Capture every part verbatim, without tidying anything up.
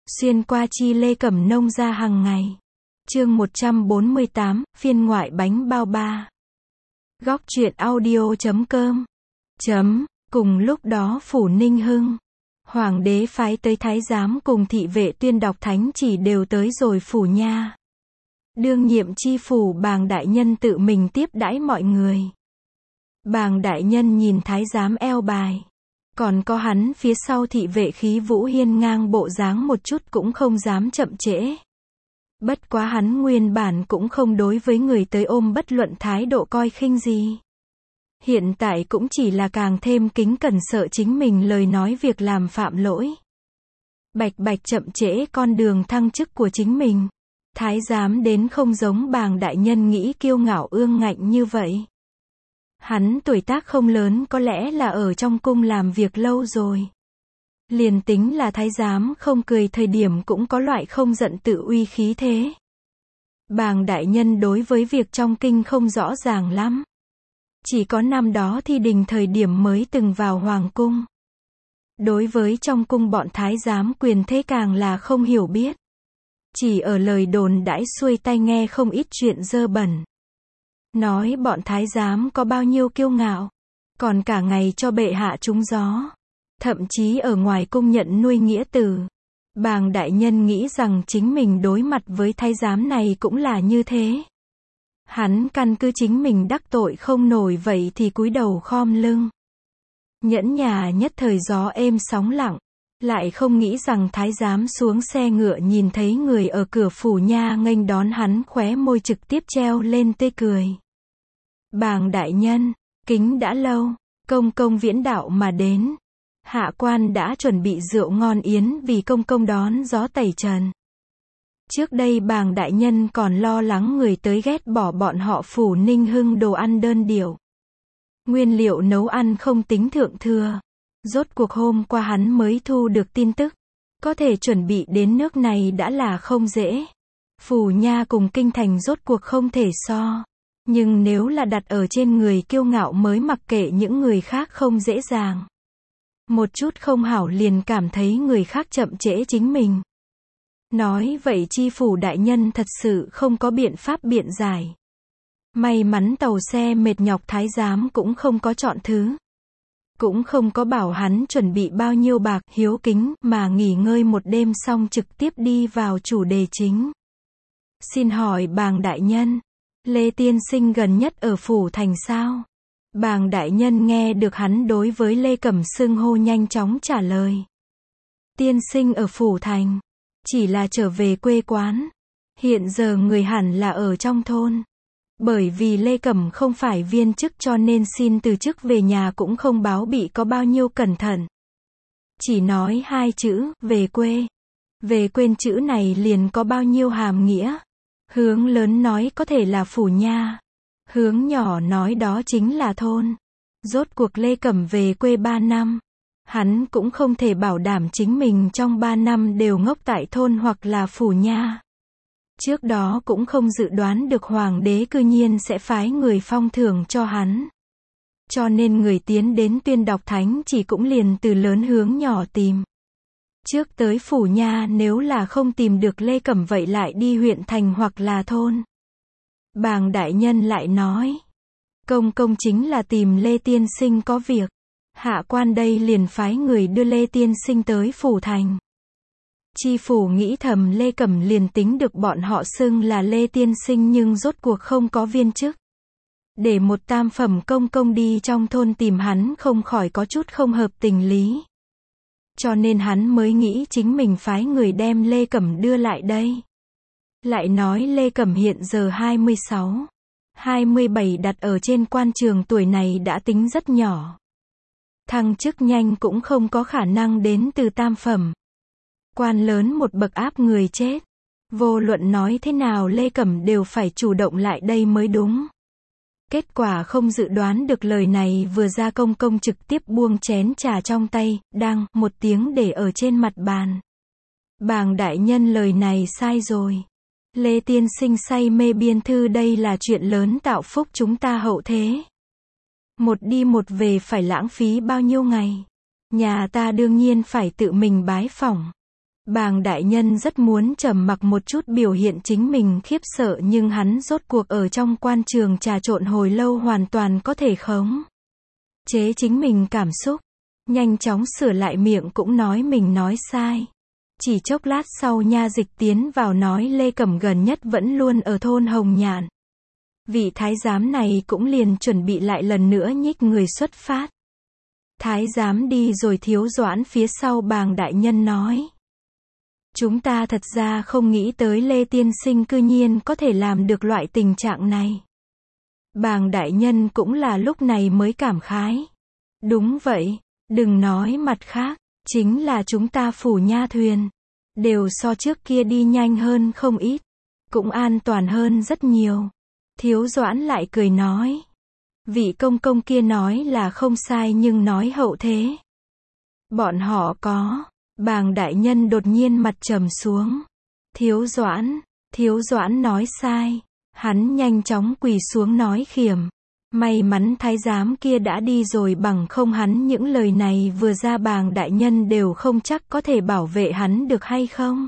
Xuyên qua chi Lê Cẩm nông gia hàng ngày. Chương một trăm bốn mươi tám, phiên ngoại bánh bao ba. Góc truyện audio chấm com. Chấm, cùng lúc đó phủ Ninh Hưng. Hoàng đế phái tới thái giám cùng thị vệ tuyên đọc thánh chỉ đều tới rồi phủ nha. Đương nhiệm chi phủ Bàng đại nhân tự mình tiếp đãi mọi người. Bàng đại nhân nhìn thái giám eo bài. Còn có hắn phía sau thị vệ khí vũ hiên ngang bộ dáng một chút cũng không dám chậm trễ. Bất quá hắn nguyên bản cũng không đối với người tới ôm bất luận thái độ coi khinh gì. Hiện tại cũng chỉ là càng thêm kính cẩn sợ chính mình lời nói việc làm phạm lỗi. Bạch bạch chậm trễ con đường thăng chức của chính mình. Thái giám đến không giống Bàng đại nhân nghĩ kiêu ngạo ương ngạnh như vậy. Hắn tuổi tác không lớn, có lẽ là ở trong cung làm việc lâu rồi. Liền tính là thái giám không cười thời điểm cũng có loại không giận tự uy khí thế. Bàng đại nhân đối với việc trong kinh không rõ ràng lắm. Chỉ có năm đó thi đình thời điểm mới từng vào hoàng cung. Đối với trong cung bọn thái giám quyền thế càng là không hiểu biết. Chỉ ở lời đồn đãi xuôi tai nghe không ít chuyện dơ bẩn. Nói bọn thái giám có bao nhiêu kiêu ngạo, còn cả ngày cho bệ hạ trúng gió. Thậm chí ở ngoài cung nhận nuôi nghĩa tử. Bàng đại nhân nghĩ rằng chính mình đối mặt với thái giám này cũng là như thế. Hắn căn cứ chính mình đắc tội không nổi vậy thì cúi đầu khom lưng. Nhẫn nhà nhất thời gió êm sóng lặng. Lại không nghĩ rằng thái giám xuống xe ngựa nhìn thấy người ở cửa phủ nha nghênh đón hắn, khóe môi trực tiếp treo lên tươi cười. Bàng đại nhân, kính đã lâu, công công viễn đạo mà đến. Hạ quan đã chuẩn bị rượu ngon yến vì công công đón gió tẩy trần. Trước đây Bàng đại nhân còn lo lắng người tới ghét bỏ bọn họ phủ Ninh Hưng đồ ăn đơn điệu. Nguyên liệu nấu ăn không tính thượng thừa. Rốt cuộc hôm qua hắn mới thu được tin tức. Có thể chuẩn bị đến nước này đã là không dễ. Phủ nha cùng kinh thành rốt cuộc không thể so. Nhưng nếu là đặt ở trên người kiêu ngạo mới mặc kệ những người khác không dễ dàng. Một chút không hảo liền cảm thấy người khác chậm trễ chính mình. Nói vậy chi phủ đại nhân thật sự không có biện pháp biện giải. May mắn tàu xe mệt nhọc thái giám cũng không có chọn thứ. Cũng không có bảo hắn chuẩn bị bao nhiêu bạc, hiếu kính, mà nghỉ ngơi một đêm xong trực tiếp đi vào chủ đề chính. Xin hỏi Bàng đại nhân, Lê tiên sinh gần nhất ở phủ thành sao? Bàng đại nhân nghe được hắn đối với Lê Cẩm xưng hô nhanh chóng trả lời. Tiên sinh ở phủ thành, chỉ là trở về quê quán. Hiện giờ người hẳn là ở trong thôn. Bởi vì Lê Cẩm không phải viên chức cho nên xin từ chức về nhà cũng không báo bị có bao nhiêu cẩn thận. Chỉ nói hai chữ, về quê. Về quên chữ này liền có bao nhiêu hàm nghĩa. Hướng lớn nói có thể là phủ nha. Hướng nhỏ nói đó chính là thôn. Rốt cuộc Lê Cẩm về quê ba năm. Hắn cũng không thể bảo đảm chính mình trong ba năm đều ngốc tại thôn hoặc là phủ nha. Trước đó cũng không dự đoán được hoàng đế cư nhiên sẽ phái người phong thưởng cho hắn. Cho nên người tiến đến tuyên đọc thánh chỉ cũng liền từ lớn hướng nhỏ tìm. Trước tới phủ nha nếu là không tìm được Lê Cẩm vậy lại đi huyện thành hoặc là thôn. Bàng đại nhân lại nói. Công công chính là tìm Lê tiên sinh có việc. Hạ quan đây liền phái người đưa Lê tiên sinh tới phủ thành. Chi phủ nghĩ thầm Lê Cẩm liền tính được bọn họ xưng là Lê tiên sinh nhưng rốt cuộc không có viên chức. Để một tam phẩm công công đi trong thôn tìm hắn không khỏi có chút không hợp tình lý. Cho nên hắn mới nghĩ chính mình phái người đem Lê Cẩm đưa lại đây. Lại nói Lê Cẩm hiện giờ hai mươi sáu, hai mươi bảy đặt ở trên quan trường tuổi này đã tính rất nhỏ. Thăng chức nhanh cũng không có khả năng đến từ tam phẩm. Quan lớn một bậc áp người chết. Vô luận nói thế nào Lê Cẩm đều phải chủ động lại đây mới đúng. Kết quả không dự đoán được lời này vừa ra công công trực tiếp buông chén trà trong tay, đăng, một tiếng để ở trên mặt bàn. Bàng đại nhân lời này sai rồi. Lê tiên sinh say mê biên thư đây là chuyện lớn tạo phúc chúng ta hậu thế. Một đi một về phải lãng phí bao nhiêu ngày. Nhà ta đương nhiên phải tự mình bái phỏng. Bàng đại nhân rất muốn trầm mặc một chút biểu hiện chính mình khiếp sợ nhưng hắn rốt cuộc ở trong quan trường trà trộn hồi lâu hoàn toàn có thể khống chế chính mình cảm xúc. Nhanh chóng sửa lại miệng cũng nói mình nói sai. Chỉ chốc lát sau Nha Dịch tiến vào nói Lê Cẩm gần nhất vẫn luôn ở thôn Hồng Nhạn. Vị thái giám này cũng liền chuẩn bị lại lần nữa nhích người xuất phát. Thái giám đi rồi Thiếu Doãn phía sau Bàng đại nhân nói. Chúng ta thật ra không nghĩ tới Lê tiên sinh cư nhiên có thể làm được loại tình trạng này. Bàng đại nhân cũng là lúc này mới cảm khái. Đúng vậy, đừng nói mặt khác, chính là chúng ta phủ nha thuyền. Đều so trước kia đi nhanh hơn không ít. Cũng an toàn hơn rất nhiều. Thiếu Doãn lại cười nói. Vị công công kia nói là không sai nhưng nói hậu thế. Bọn họ có. Bàng đại nhân đột nhiên mặt trầm xuống. Thiếu Doãn, Thiếu Doãn nói sai. Hắn nhanh chóng quỳ xuống nói khiểm. May mắn thái giám kia đã đi rồi bằng không hắn những lời này vừa ra Bàng đại nhân đều không chắc có thể bảo vệ hắn được hay không.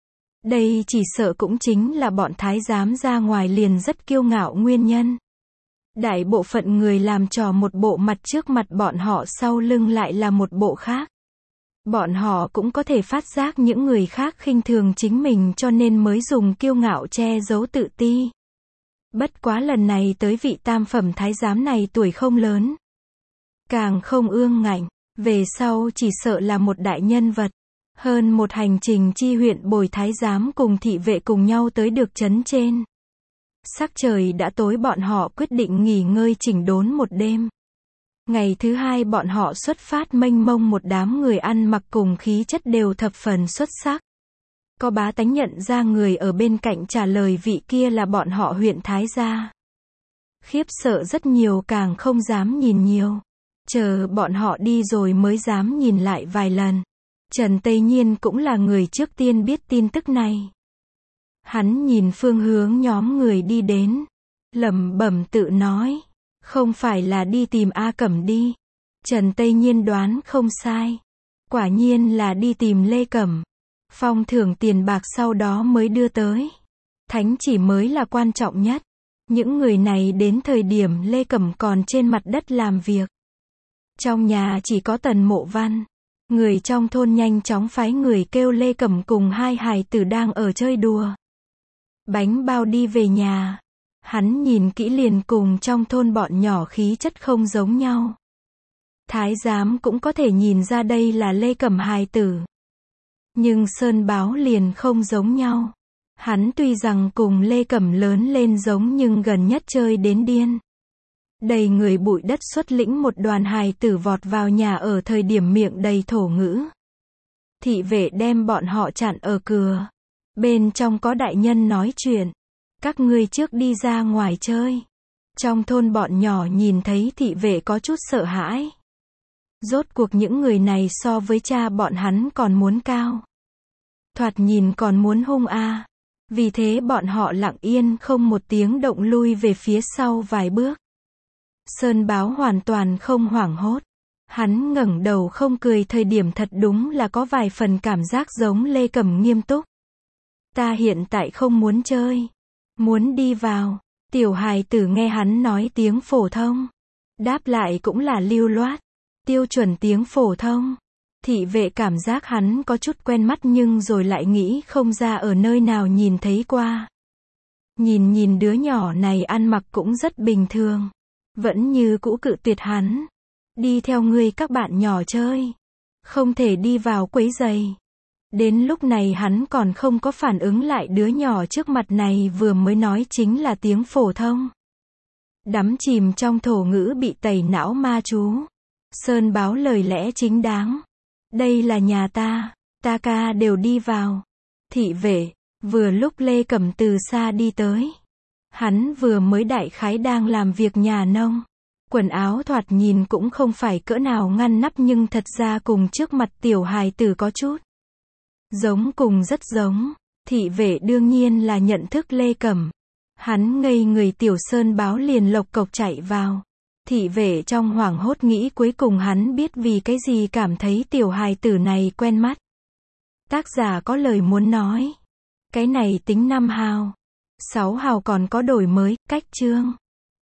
Đây chỉ sợ cũng chính là bọn thái giám ra ngoài liền rất kiêu ngạo nguyên nhân. Đại bộ phận người làm trò một bộ mặt trước mặt bọn họ sau lưng lại là một bộ khác. Bọn họ cũng có thể phát giác những người khác khinh thường chính mình cho nên mới dùng kiêu ngạo che giấu tự ti. Bất quá lần này tới vị tam phẩm thái giám này tuổi không lớn. Càng không ương ngạnh, về sau chỉ sợ là một đại nhân vật. Hơn một hành trình chi huyện bồi thái giám cùng thị vệ cùng nhau tới được trấn trên. Sắc trời đã tối bọn họ quyết định nghỉ ngơi chỉnh đốn một đêm. Ngày thứ hai bọn họ xuất phát mênh mông một đám người ăn mặc cùng khí chất đều thập phần xuất sắc. Có bá tánh nhận ra người ở bên cạnh trả lời vị kia là bọn họ huyện Thái gia. Khiếp sợ rất nhiều càng không dám nhìn nhiều. Chờ bọn họ đi rồi mới dám nhìn lại vài lần. Trần Tây Nhiên cũng là người trước tiên biết tin tức này. Hắn nhìn phương hướng nhóm người đi đến. Lẩm bẩm tự nói. Không phải là đi tìm A Cẩm đi. Trần Tây Nhiên đoán không sai. Quả nhiên là đi tìm Lê Cẩm. Phong thưởng tiền bạc sau đó mới đưa tới. Thánh chỉ mới là quan trọng nhất. Những người này đến thời điểm Lê Cẩm còn trên mặt đất làm việc. Trong nhà chỉ có Tần Mộ Văn. Người trong thôn nhanh chóng phái người kêu Lê Cẩm cùng hai hài tử đang ở chơi đùa. Bánh bao đi về nhà. Hắn nhìn kỹ liền cùng trong thôn bọn nhỏ khí chất không giống nhau. Thái giám cũng có thể nhìn ra đây là Lê Cẩm hài tử. Nhưng Sơn Báo liền không giống nhau. Hắn tuy rằng cùng Lê Cẩm lớn lên giống nhưng gần nhất chơi đến điên. Đầy người bụi đất xuất lĩnh một đoàn hài tử vọt vào nhà ở thời điểm miệng đầy thổ ngữ. Thị vệ đem bọn họ chặn ở cửa. Bên trong có đại nhân nói chuyện. Các ngươi trước đi ra ngoài chơi. Trong thôn bọn nhỏ nhìn thấy thị vệ có chút sợ hãi. Rốt cuộc những người này so với cha bọn hắn còn muốn cao. Thoạt nhìn còn muốn hung a. Vì thế bọn họ lặng yên không một tiếng động lui về phía sau vài bước. Sơn Báo hoàn toàn không hoảng hốt. Hắn ngẩng đầu không cười thời điểm thật đúng là có vài phần cảm giác giống Lê Cẩm nghiêm túc. Ta hiện tại không muốn chơi. Muốn đi vào. Tiểu hài tử nghe hắn nói tiếng phổ thông. Đáp lại cũng là lưu loát. Tiêu chuẩn tiếng phổ thông. Thị vệ cảm giác hắn có chút quen mắt nhưng rồi lại nghĩ không ra ở nơi nào nhìn thấy qua. Nhìn nhìn đứa nhỏ này ăn mặc cũng rất bình thường. Vẫn như cũ cự tuyệt hắn. Đi theo ngươi các bạn nhỏ chơi. Không thể đi vào quấy rầy. Đến lúc này hắn còn không có phản ứng lại đứa nhỏ trước mặt này vừa mới nói chính là tiếng phổ thông. Đắm chìm trong thổ ngữ bị tẩy não ma chú. Sơn Báo lời lẽ chính đáng. Đây là nhà ta, ta ca đều đi vào. Thị vệ, vừa lúc Lê Cẩm từ xa đi tới. Hắn vừa mới đại khái đang làm việc nhà nông. Quần áo thoạt nhìn cũng không phải cỡ nào ngăn nắp nhưng thật ra cùng trước mặt tiểu hài tử có chút. Giống cùng rất giống. Thị vệ đương nhiên là nhận thức Lê Cẩm. Hắn ngây người tiểu Sơn Báo liền lộc cộc chạy vào. Thị vệ trong hoảng hốt nghĩ cuối cùng hắn biết vì cái gì cảm thấy tiểu hài tử này quen mắt. Tác giả có lời muốn nói. Cái này tính năm hào. Sáu hào còn có đổi mới, cách chương.